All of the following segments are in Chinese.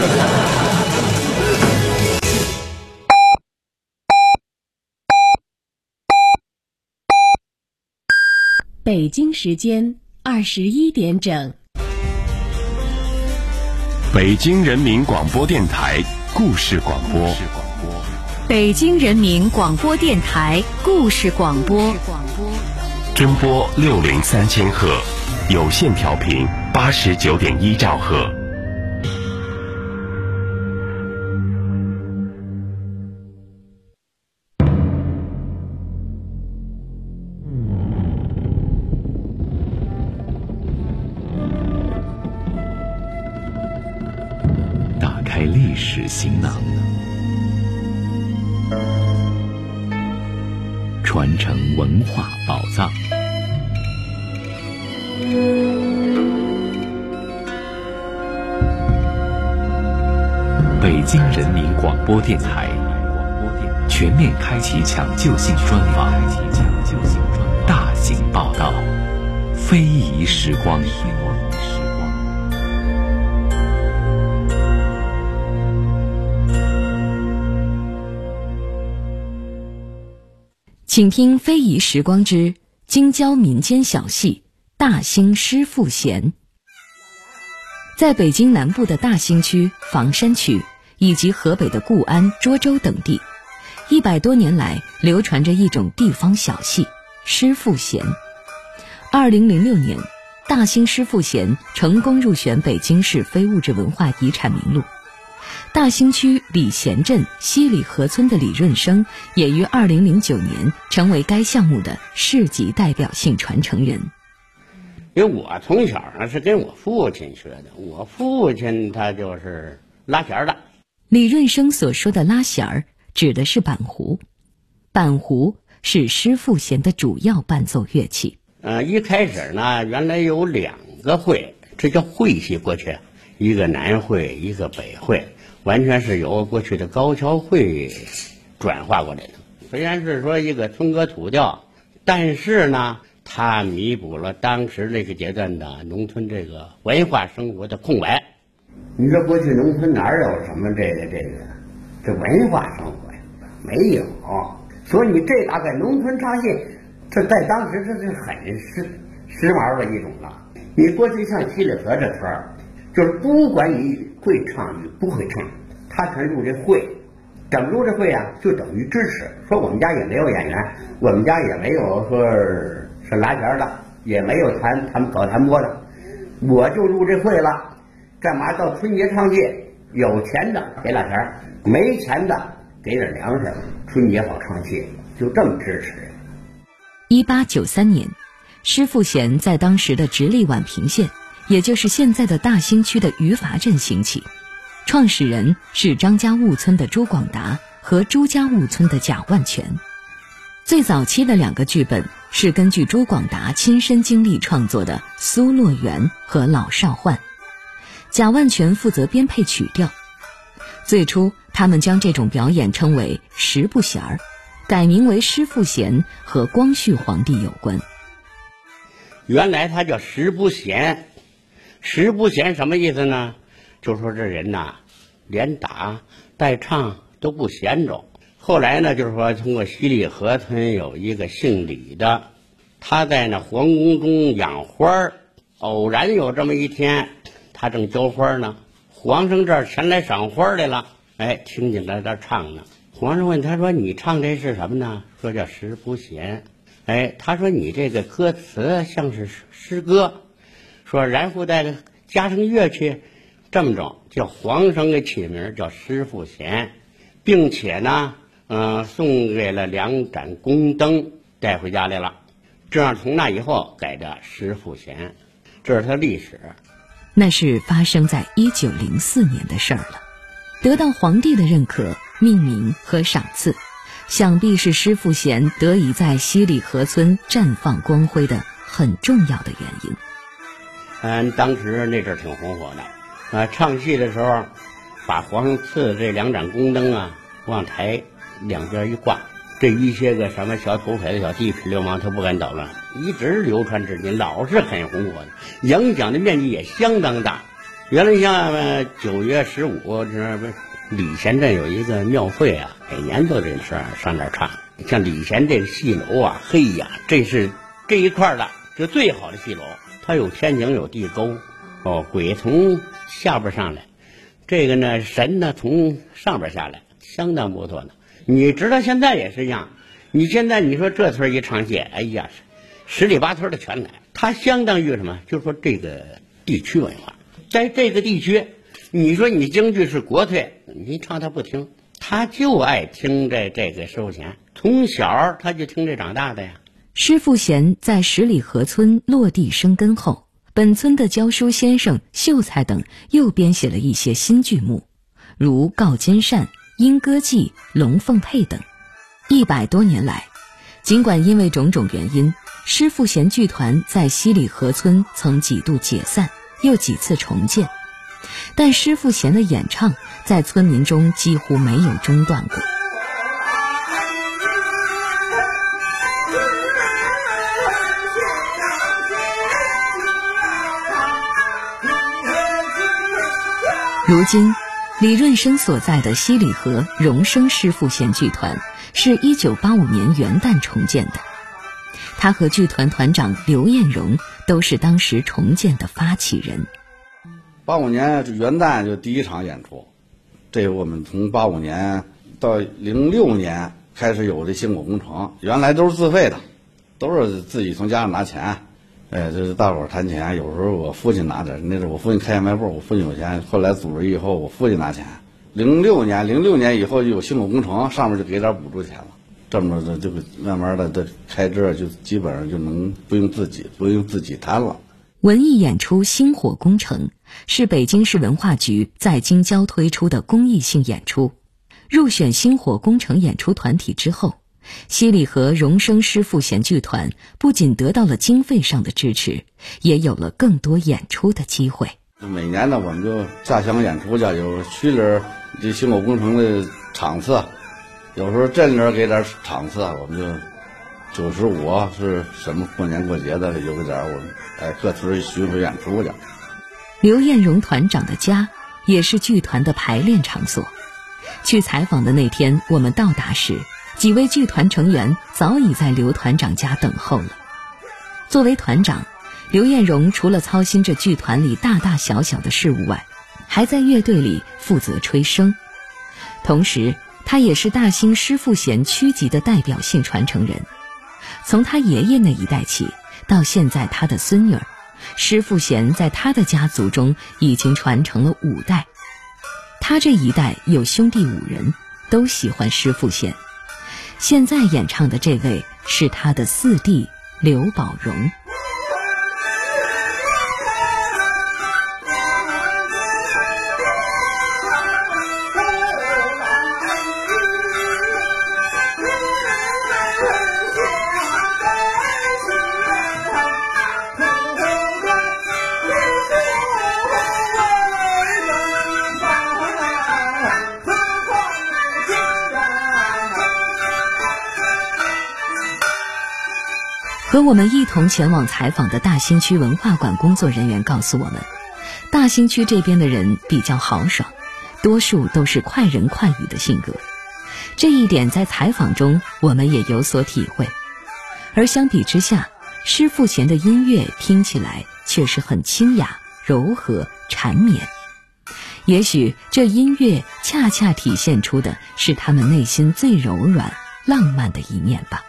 北京时间21点整。 北京人民广播电台故事广播。 北京人民广播电台故事广播。 真波603千赫，有线调频89.1兆赫。打开历史行囊，传承文化宝藏。北京人民广播电台全面开启抢救性专访，大型报道，非遗时光。 请听非遗时光之京郊民间小戏大兴诗赋弦。在北京南部的大兴区、房山区以及河北的固安、涿州等地，100多年来流传着一种地方小戏诗赋弦。2006年，大兴诗赋弦成功入选北京市非物质文化遗产名录。大兴区礼贤镇西里河村的李润生也于2009年成为该项目的市级代表性传承人。 因为我从小呢是跟我父亲学的，我父亲他就是拉弦的。 李润生所说的拉弦儿指的是板胡，板胡是诗赋弦的主要伴奏乐器。 一开始呢，原来有2个会，这叫会系，过去一个南会，一个北会，完全是由过去的高跷会转化过来的。虽然是说一个村歌土调，但是呢，它弥补了当时那个阶段的农村这个文化生活的空白。你说过去农村哪有什么这文化生活呀？没有。所以你这大概农村唱戏，这在当时这是很时髦的一种了。你过去像西里河这村儿，就是不管你会唱与不会唱，他全入这会，整入这会啊，就等于支持。说我们家也没有演员，我们家也没有说是拉弦的，也没有搞弹拨的，我就入这会了。干嘛到春节唱戏，有钱的给拉弦，没钱的给点粮食，春节好唱戏，就这么支持。 1893年，诗赋弦在当时的直隶宛平县，也就是现在的大兴区的余伐镇兴起，创始人是张家坞村的朱广达和朱家坞村的贾万全。最早期的2个剧本是根据朱广达亲身经历创作的《苏洛园》和《老少换》，贾万全负责编配曲调。最初他们将这种表演称为十不弦儿，改名为诗赋弦，和光绪皇帝有关。 原来它叫十不弦，十不弦什么意思呢？就说这人呐，连打带唱都不闲着。后来呢，就是说通过西里河村有一个姓李的，他在那皇宫中养花儿，偶然有这么一天，他正浇花呢，皇上这儿前来赏花来了，听见他在唱呢。皇上问他说：“你唱这是什么呢？”说叫十不弦。他说：“你这个歌词像是诗歌。”说然后再加上乐器，这么着叫皇上给起名叫诗赋弦，并且呢，送给了2盏宫灯带回家来了，这样从那以后改的诗赋弦，这是它历史。 那是发生在1904年的事儿了。得到皇帝的认可、命名和赏赐，想必是诗赋弦得以在西里河村绽放光辉的很重要的原因。 当时那阵儿挺红火的，唱戏的时候，把皇上赐的这2盏宫灯啊，往台两边一挂，这一些个什么小土匪的小地痞流氓他不敢捣乱，一直流传至今，老是很红火的，影响的面积也相当大。 原来像9月15这不礼贤镇有一个庙会啊，每年都这事儿上那儿唱。像礼贤这个戏楼啊，嘿呀，这是这一块的这最好的戏楼，它有天井有地沟，鬼从下边上来，这个呢神呢从上边下来，相当不错的。你知道现在也是一样，你现在你说这村一唱戏，哎呀，十里八村的全来，它相当于什么？就是说这个地区文化，在这个地区，你说你京剧是国粹，你唱他不听，他就爱听这个师傅弦，从小他就听这长大的呀。 师傅弦在十里河村落地生根后，本村的教书先生秀才等又编写了一些新剧目，如《告金扇》《莺歌记》《龙凤配》等。100多年来，尽管因为种种原因，师傅弦剧团在西里河村曾几度解散，又几次重建，但师傅弦的演唱在村民中几乎没有中断过。如今，李润生所在的西里河荣生师傅弦剧团是1985年元旦重建的，他和剧团团长刘彦荣都是当时重建的发起人。 85年元旦就第一场演出，这我们从85年到06年开始有这星火工程，原来都是自费的，都是自己从家里拿钱。这是大伙儿谈钱，有时候我父亲拿点，那是我父亲开小卖部，我父亲有钱。后来组织以后，我父亲拿钱。06年以后就有星火工程，上面就给点补助钱了。这么着，这个慢慢的这开支就基本上就能不用自己摊了。 文艺演出《星火工程》是北京市文化局在京郊推出的公益性演出。入选星火工程演出团体之后，西里河荣生师傅弦剧团不仅得到了经费上的支持，也有了更多演出的机会。 每年呢，我们就下乡演出去，有区里这星火工程的场次，有时候镇里给点场次，我们就95是什么过年过节的有个点我们各村巡回演出去。 刘彦荣团长的家也是剧团的排练场所。去采访的那天，我们到达时，几位剧团成员早已在刘团长家等候了。作为团长，刘彦荣除了操心着剧团里大大小小的事务外，还在乐队里负责吹笙。同时，他也是大兴师傅弦区级的代表性传承人。从他爷爷那一代起，到现在他的孙女儿，师傅弦在他的家族中已经传承了5代。他这一代有兄弟5人，都喜欢师傅弦。现在演唱的这位是他的4弟刘宝荣。和我们一同前往采访的大兴区文化馆工作人员告诉我们，大兴区这边的人比较豪爽，多数都是快人快语的性格。这一点在采访中我们也有所体会。而相比之下，师傅弦的音乐听起来却是很清雅、柔和、缠绵。也许这音乐恰恰体现出的是他们内心最柔软、浪漫的一面吧。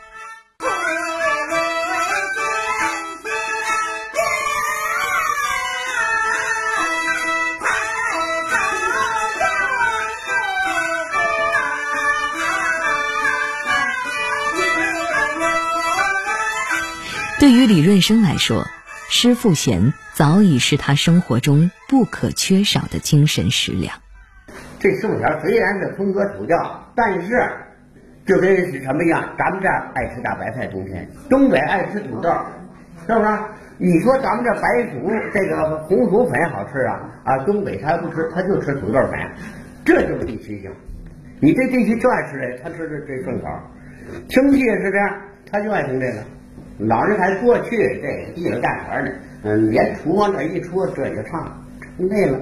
对于李润生来说，师傅弦早已是他生活中不可缺少的精神食粮。 这师傅弦虽然是风格土调，但是就跟是什么样？咱们这儿爱吃大白菜冬天，东北爱吃土豆，是不是？你说咱们这白薯这个红薯粉好吃啊，东北他不吃，他就吃土豆粉，这就是地区性。你这地区就爱吃这，他吃这顺口。听戏也是这样，他就爱听这个。老人还过去这地里干活呢，连厨房这一出，这就唱，成这了。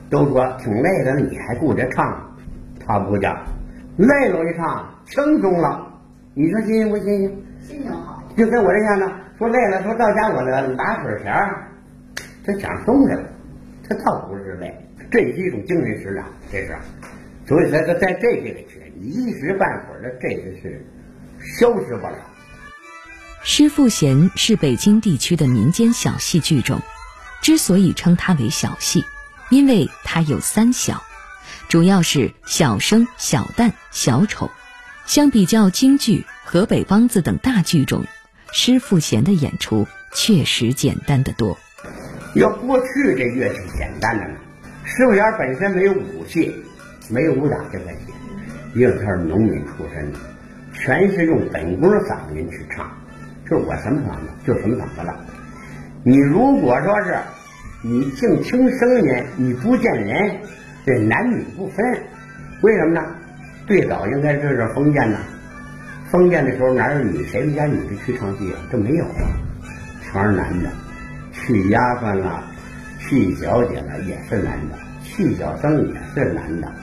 都说挺累的，你还顾着唱，他不讲，累了一唱轻松了。你说新鲜不新鲜？ 心情好。 就跟我这样的，说累了，说到家我的打水钱儿，他想松开了，他倒不是累，这是一种精神食粮，这是。所以在这些个缺，你一时半会儿的这个是消失不了。 施赋闲是北京地区的民间小戏剧种，之所以称它为小戏，因为它有3小，主要是小生、小旦、小丑。相比较京剧、河北梆子等大剧种，施赋闲的演出确实简单得多。 要过去这乐器简单的呢，施赋闲本身没有武戏，没有武打这个戏，因为他是农民出身的，全是用本宫嗓音去唱，就是我什么嗓子就什么嗓子了。你如果说是你净听声音，你不见人，这男女不分，为什么呢？最早应该就是封建呢，封建的时候哪有谁家女的去唱戏啊？这没有啊，全是男的。去丫鬟了，去小姐了也是男的，去小生也是男的。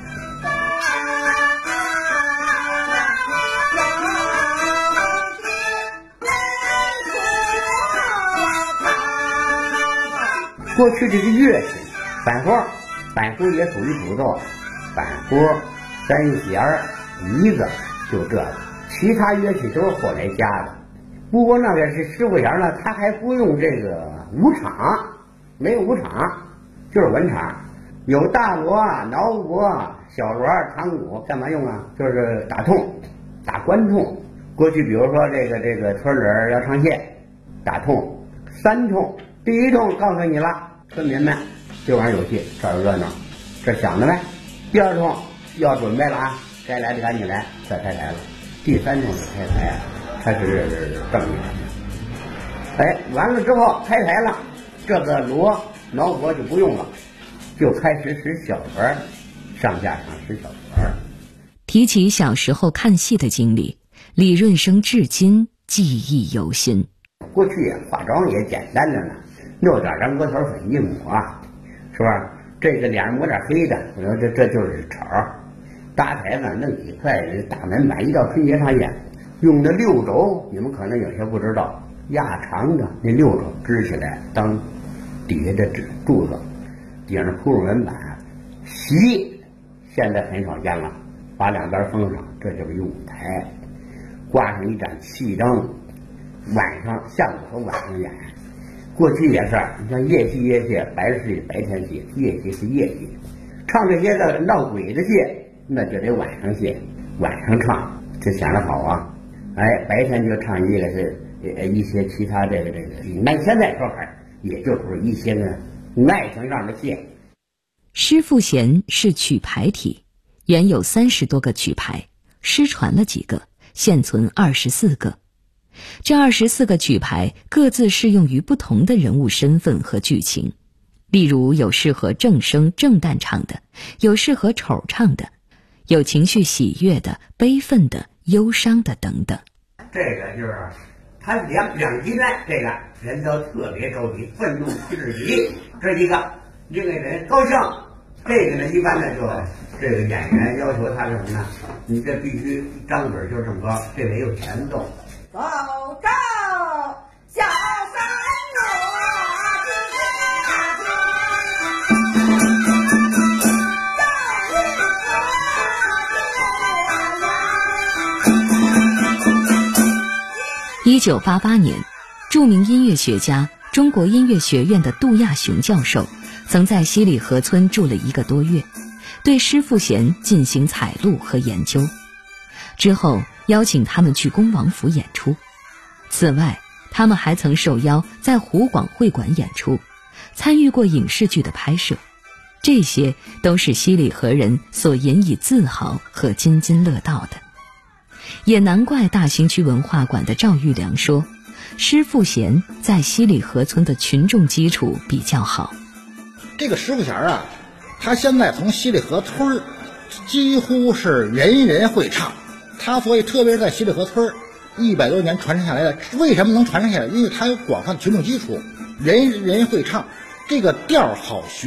过去这个乐器，板胡也属于主奏，板胡、三弦、笛子，就这个，其他乐器都是后来加的。不过那个是施赋闲呢，他还不用这个武场，没有武场，就是文场，有大锣、挠锣、小锣、堂鼓，干嘛用啊？就是打痛，打关痛。过去比如说这个村里要唱戏，打痛，3痛，第1痛告诉你了，村民们这玩意儿有戏，这儿热闹，这想着呗。第2痛要准备了啊，该来的赶紧来，这开台了。第3痛就开台啊，它是正义的。哎，完了之后开台了，这个锣挠锣就不用了，就开始使小锣，上下场使小锣。 提起小时候看戏的经历，李润生至今记忆犹新。 过去化妆也简单着呢，弄点燃锅头粉一抹，是吧？这个脸抹点黑的，我说这就是丑。搭台子弄几块大门板，一到春节上演，用的6轴，你们可能有些不知道，压长的那6轴支起来当底下的柱子，顶上铺入门板，席现在很少见了，把2边封上，这就是一舞台，挂上一盏气灯，晚上下午和晚上演。过去也是，你像夜戏，白是白天戏，夜戏是夜戏，唱这些个闹鬼的戏，那就得晚上戏，晚上唱，这显得好啊。哎，白天就唱一个是一些其他这个，那现在说法也就是一些个爱情上的戏。 施赋闲是曲牌体，原有30多个曲牌，失传了几个，现存24个。这24个曲牌各自适用于不同的人物身份和剧情，例如有适合正声正旦唱的，有适合丑唱的，有情绪喜悦的、悲愤的、忧伤的等等。 这个就是他两极端，这个人都特别着急，愤怒至极，这一个另一个人高兴，这个呢一般呢就这个演员要求他是什么呢？你这必须张嘴就这么高，这得有前奏。 走着小山 1988年，著名音乐学家、中国音乐学院的杜亚雄教授曾在西里河村住了1个多月，对施赋闲进行采录和研究。之后邀请他们去恭王府演出。此外，他们还曾受邀在湖广会馆演出，参与过影视剧的拍摄。这些都是西里河人所引以自豪和津津乐道的。也难怪大兴区文化馆的赵玉良说，施赋闲在西里河村的群众基础比较好。 这个施赋闲啊，他现在从西里河村几乎是人人会唱，他所以特别是在西里河村100多年传承下来的，为什么能传承下来？因为他有广泛的群众基础，人人会唱，这个调好学，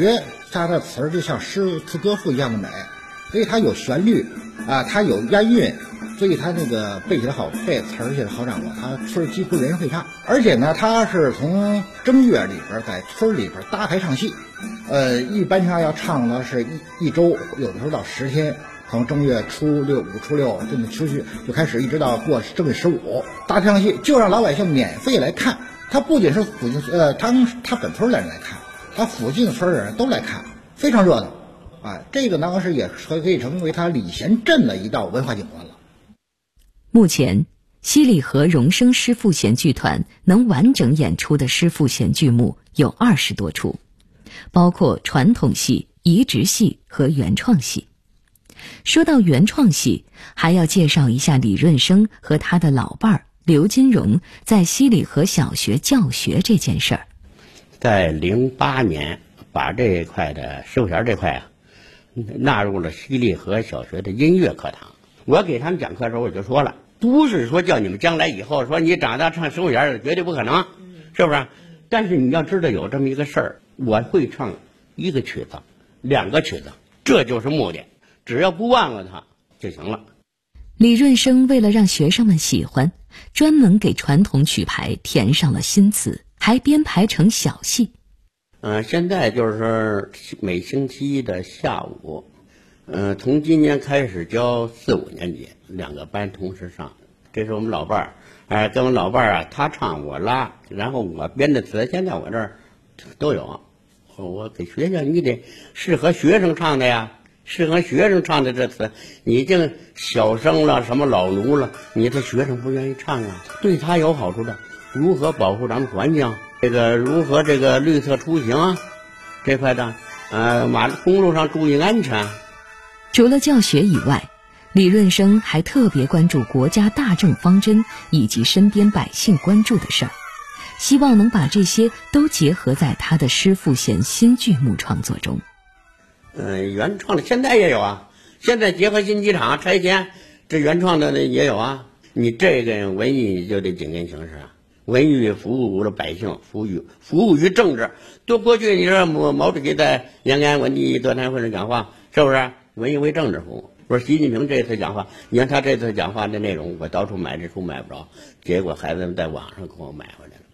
它的词儿就像诗词歌赋一样的美，所以它有旋律啊，它有押韵，所以它那个背起来好背，词儿写得好掌握，它村几乎人人会唱。而且呢，它是从正月里边在村里边搭排唱戏，一般情况要唱的是一周，有的时候到10天。从正月初六、初六这么持续，就开始一直到过正月15，搭唱戏就让老百姓免费来看。他不仅是附近他本村的人来看，他附近村的人都来看，非常热闹。这个呢是也可以成为他礼贤镇的一道文化景观了。 目前，西里河荣升诗赋弦剧团能完整演出的诗赋弦剧目有20多出，包括传统戏、移植戏和原创戏。说到原创戏，还要介绍一下李润生和他的老伴儿刘金荣在西里河小学教学这件事儿。 在08年把这一块的诗赋弦这块纳入了西里河小学的音乐课堂。我给他们讲课的时候我就说了，不是说叫你们将来以后说你长大唱诗赋弦绝对不可能，是不是？但是你要知道有这么一个事儿，我会唱1个曲子、2个曲子，这就是目的。只要不忘了它就行了。 李润生为了让学生们喜欢，专门给传统曲牌填上了新词，还编排成小戏。 现在就是每星期一的下午，从今年开始教4、5年级2个班同时上。这是我们老伴儿，跟我们老伴儿他唱我拉，然后我编的词，现在我这儿都有。我给学校你得适合学生唱的呀。适合学生唱的这词，你这小生了什么老奴了，你这学生不愿意唱啊，对他有好处的。如何保护咱们环境，如何绿色出行啊，这块的公路上注意安全。 除了教学以外，李润生还特别关注国家大政方针以及身边百姓关注的事儿，希望能把这些都结合在他的诗赋弦新剧目创作中。 原创的现在也有啊，现在结合新机场拆迁，这原创的也有啊。你这个文艺就得紧跟形势啊，文艺服务了百姓，服务于政治。过去你说毛主席在延安文艺座谈会上讲话，是不是文艺为政治服务？不是习近平这次讲话，你看他这次讲话的内容，我到处买这书买不着，结果孩子们在网上给我买回来了。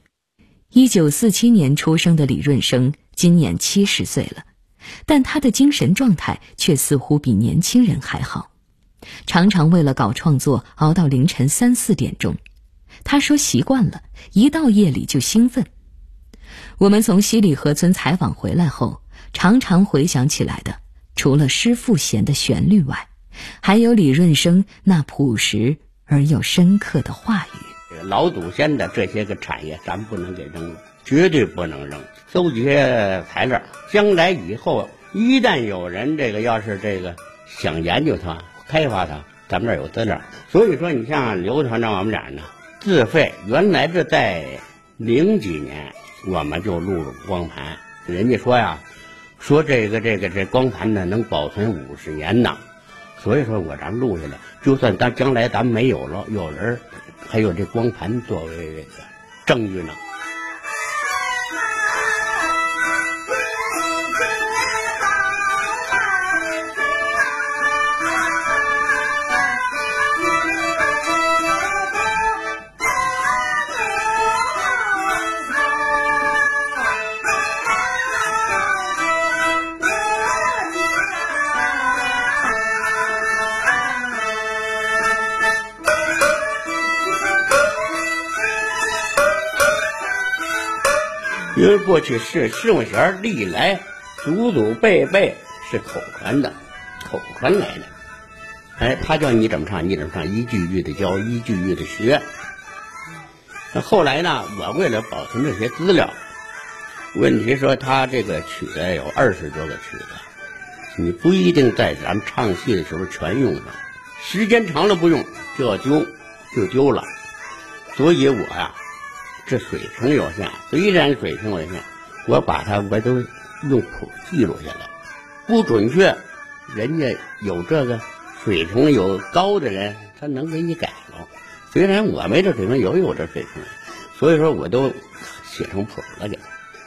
1947年出生的李润生今年70岁了，但他的精神状态却似乎比年轻人还好，常常为了搞创作熬到凌晨3、4点钟。他说习惯了，一到夜里就兴奋。我们从西里河村采访回来后，常常回想起来的，除了诗赋弦的旋律外，还有李润生那朴实而又深刻的话语。 老祖先的这些个产业咱们不能给扔了，绝对不能扔，搜集材料，将来以后一旦有人要是想研究它开发它，咱们这儿有资料。所以说你像刘团长我们俩呢自费，原来这在00几年我们就录入光盘，人家说呀，说这光盘呢能保存50年呢，所以说咱们录下来，就算将来咱们没有了，有人还有这光盘作为证据呢。因为过去诗赋弦历来祖祖辈辈是口传的，口传来的。他叫你怎么唱你怎么唱，一句一句的教，一句一句的学。后来呢，我为了保存这些资料，问题说他这个曲子有20多个曲子，你不一定在咱们唱戏的时候全用上，时间长了不用就要丢了。所以我这水平有限，虽然水平有限，我都用谱记录下来，不准确，人家有这个水平有高的人，他能给你改了。虽然我没这水平，有这水平，所以说我都写成谱了，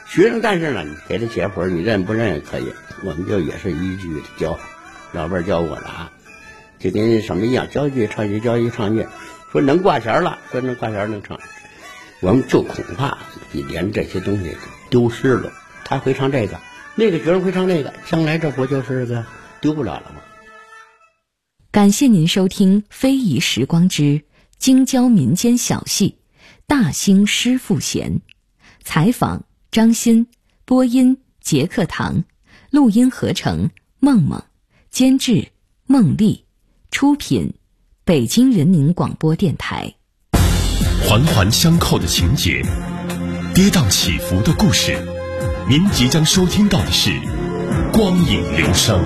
学生但是呢，你给他写谱，你认不认也可以，我们就也是一句的教，老辈教我的啊，就跟什么一样，教一句唱一句，教一句唱一句，说能挂弦了，说能挂弦能唱，我们就恐怕连这些东西丢失了。他会唱这个，那个学生会唱那个，将来这不就是个丢不了了吗？ 感谢您收听《非遗时光之京郊民间小戏大兴诗赋弦》，采访张欣，播音杰克堂，录音合成梦梦，监制孟丽，出品北京人民广播电台。 环环相扣的情节，跌宕起伏的故事，您即将收听到的是光影留声。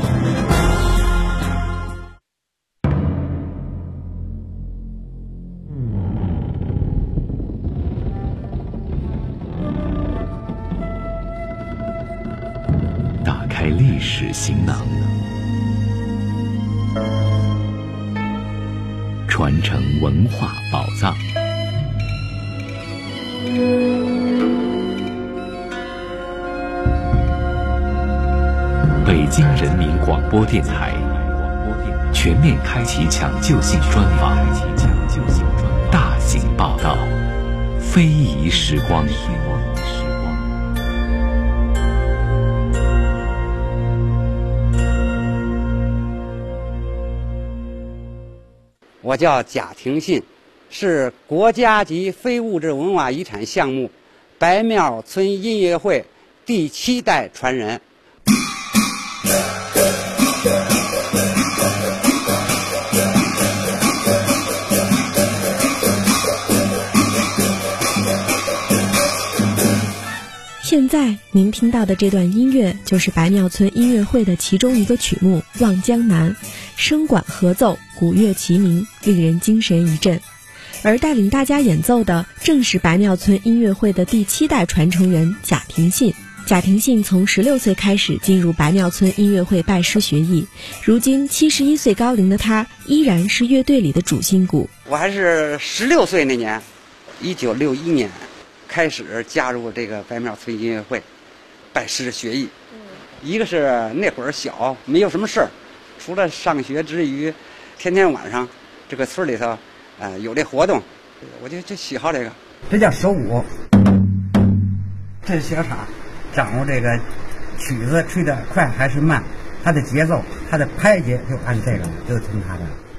打开历史行囊，传承文化宝藏。北京人民广播电台全面开启抢救性专访，大型报道，非遗时光。 我叫贾廷信，是国家级非物质文化遗产项目白庙村音乐会第7代传人。 现在您听到的这段音乐就是白庙村音乐会的其中一个曲目《望江南》，声管合奏，鼓乐齐鸣，令人精神一振。而带领大家演奏的正是白庙村音乐会的第7代传承人贾廷信。贾廷信从16岁开始进入白庙村音乐会拜师学艺，如今71岁高龄的他依然是乐队里的主心骨。 我还是16岁那年，1961年开始加入这个白庙村音乐会，拜师学艺。一个是那会儿小，没有什么事儿，除了上学之余，天天晚上这个村里头，有这活动，我就喜好这个。这叫手舞，这是小叉，掌握这个曲子吹得快还是慢，它的节奏，它的拍节就按这个，就听它的。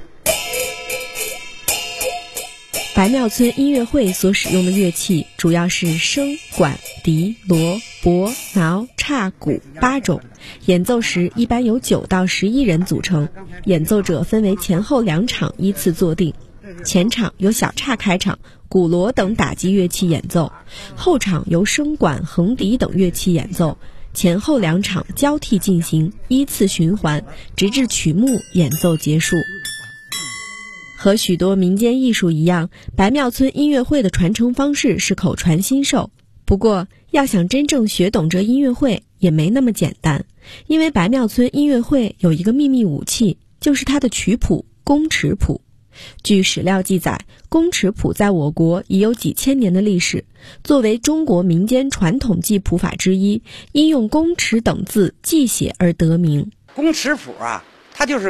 白庙村音乐会所使用的乐器主要是笙、管、笛、锣、钹、挠、叉、鼓8种，演奏时一般由9到11人组成，演奏者分为前后2场依次坐定，前场由小叉开场，鼓锣等打击乐器演奏，后场由笙管、横笛等乐器演奏，前后2场交替进行，依次循环，直至曲目演奏结束。和许多民间艺术一样，白庙村音乐会的传承方式是口传心授。不过，要想真正学懂这音乐会也没那么简单，因为白庙村音乐会有一个秘密武器，就是它的曲谱宫尺谱。据史料记载，宫尺谱在我国已有几千年的历史，作为中国民间传统记谱法之一，因用宫尺等字记写而得名。 宫尺谱啊，它就是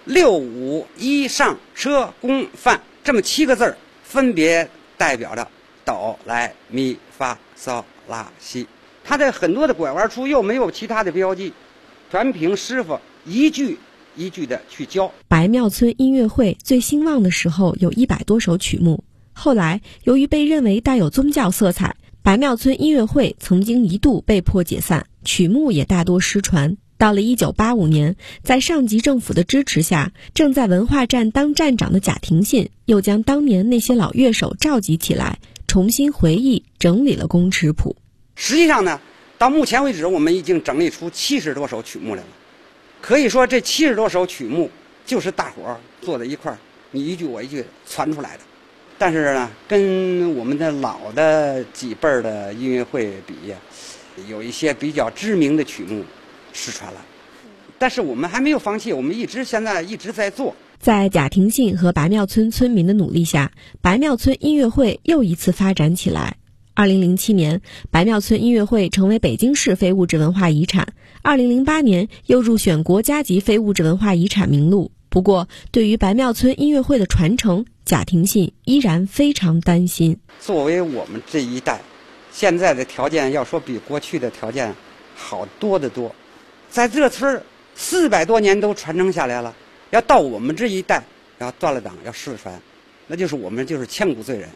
6、5、1上车宫范这么7个字儿，分别代表着哆来咪发嗦拉西。它的很多的拐弯处又没有其他的标记，全凭师傅一句一句的去教。 白庙村音乐会最兴旺的时候有100多首曲目，后来由于被认为带有宗教色彩，白庙村音乐会曾经一度被迫解散，曲目也大多失传。到了1985年，在上级政府的支持下，正在文化站当站长的贾廷信又将当年那些老乐手召集起来，重新回忆整理了宫尺谱。 实际上呢，到目前为止我们已经整理出70多首曲目来了。可以说这70多首曲目就是大伙儿坐在一块儿，你一句我一句传出来的。但是呢，跟我们的老的几辈儿的音乐会比，有一些比较知名的曲目失传了，但是我们还没有放弃，我们现在一直在做。 在贾廷信和白庙村村民的努力下，白庙村音乐会又一次发展起来。 2007年，白庙村音乐会成为北京市非物质文化遗产，2008年又入选国家级非物质文化遗产名录。不过，对于白庙村音乐会的传承，贾廷信依然非常担心。 作为我们这一代，现在的条件要说比过去的条件好多得多，在这村儿400多年都传承下来了，要到我们这一代要断了档要失传，那就是我们就是千古罪人。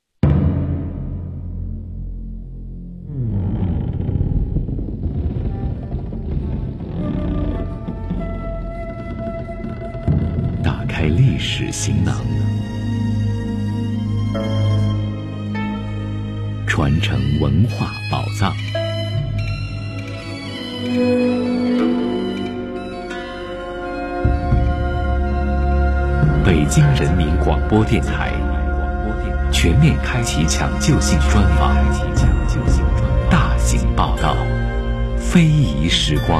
打开历史行囊，传承文化宝藏。北京人民广播电台全面开启抢救性专访，大型报道，非遗时光。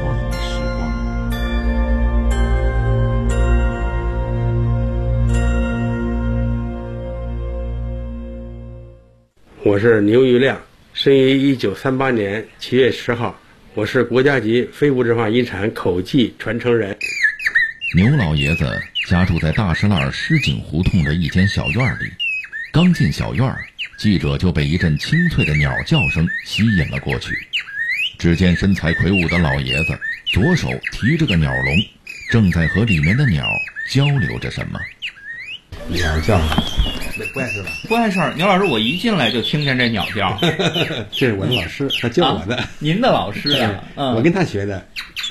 我是牛玉亮，生于1938年7月10号，我是国家级非物质文化遗产口技传承人。 牛老爷子家住在大石栏狮井胡同的一间小院里，刚进小院，记者就被一阵清脆的鸟叫声吸引了过去。只见身材魁梧的老爷子左手提着个鸟笼，正在和里面的鸟交流着什么。 鸟叫，不碍事吧？ 不碍事儿。牛老师，我一进来就听见这鸟叫。 这是我的老师，他教我的。 您的老师啊？ 我跟他学的。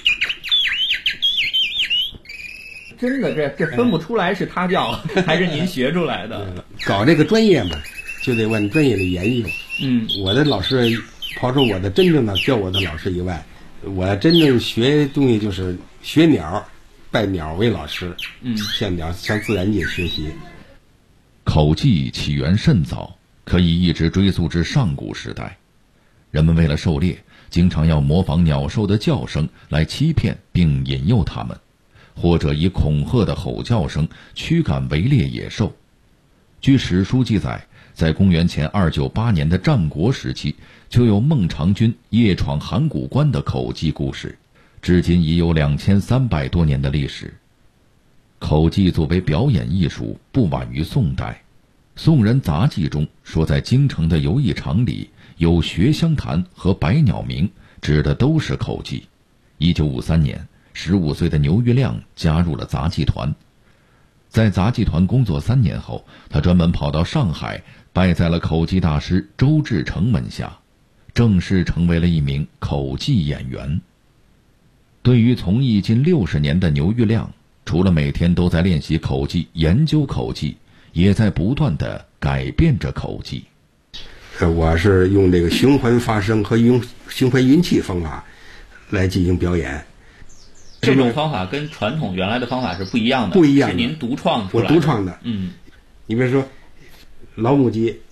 真的，这分不出来是他教还是您学出来的。 搞这个专业嘛，就得往专业里研究。我的老师，刨出我的真正的教我的老师以外，我真正学东西就是学鸟，拜鸟为老师。向自然界学习。 口技起源甚早，可以一直追溯至上古时代。人们为了狩猎，经常要模仿鸟兽的叫声来欺骗并引诱它们，或者以恐吓的吼叫声驱赶围猎野兽。据史书记载，在公元前298年的战国时期，就有孟尝君夜闯函谷关的口技故事，至今已有2300多年的历史。口技作为表演艺术，不晚于宋代。宋人杂记中说，在京城的游艺场里有学香坛和百鸟鸣，指的都是口技。1953年，15岁的牛玉亮加入了杂技团。在杂技团工作3年后，他专门跑到上海，拜在了口技大师周志成门下，正式成为了一名口技演员。对于从艺近60年的牛玉亮，除了每天都在练习口技、研究口技，也在不断地改变着口技。 我是用这个循环发声和用循环运气方法来进行表演。 这种方法跟传统原来的方法是不一样的， 不一样的， 是您独创出来的。 我独创的。你比如说老母鸡，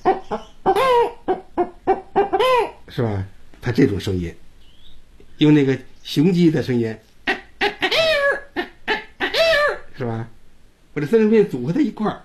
是吧？它这种声音，用那个雄鸡的声音。是吧？把这3声变组合在一块儿，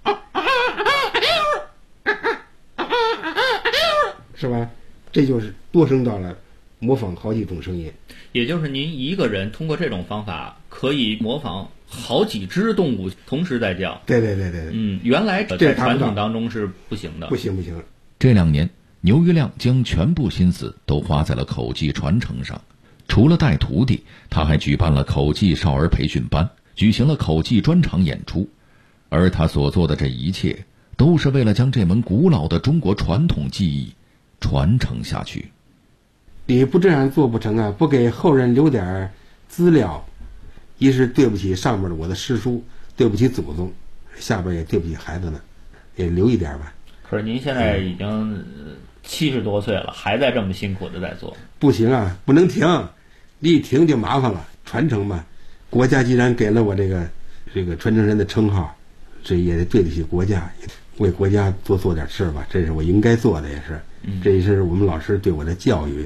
是吧？这就是多声道了，模仿好几种声音。 也就是您一个人通过这种方法，可以模仿好几只动物同时在叫。 对。 原来在传统当中是不行的。不行。 这2年，牛玉亮将全部心思都花在了口技传承上。除了带徒弟，他还举办了口技少儿培训班，举行了口技专场演出，而他所做的这一切，都是为了将这门古老的中国传统技艺传承下去。 你不这样做不成啊！不给后人留点资料，一是对不起上面的我的师叔，对不起祖宗，下边也对不起孩子们，也留一点吧。 可是您现在已经70多岁了，还在这么辛苦的在做。 不行啊，不能停，你一停就麻烦了。传承嘛，国家既然给了我这个传承人的称号，这也得对得起国家，为国家多做点事吧，这是我应该做的，也是，这也是我们老师对我的教育。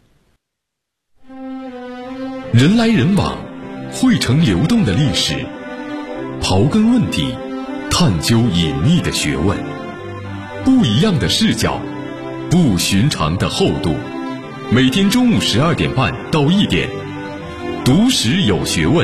人来人往，汇成流动的历史，刨根问底，探究隐秘的学问，不一样的视角， 不寻常的厚度。每天中午12点半到1点，读史有学问，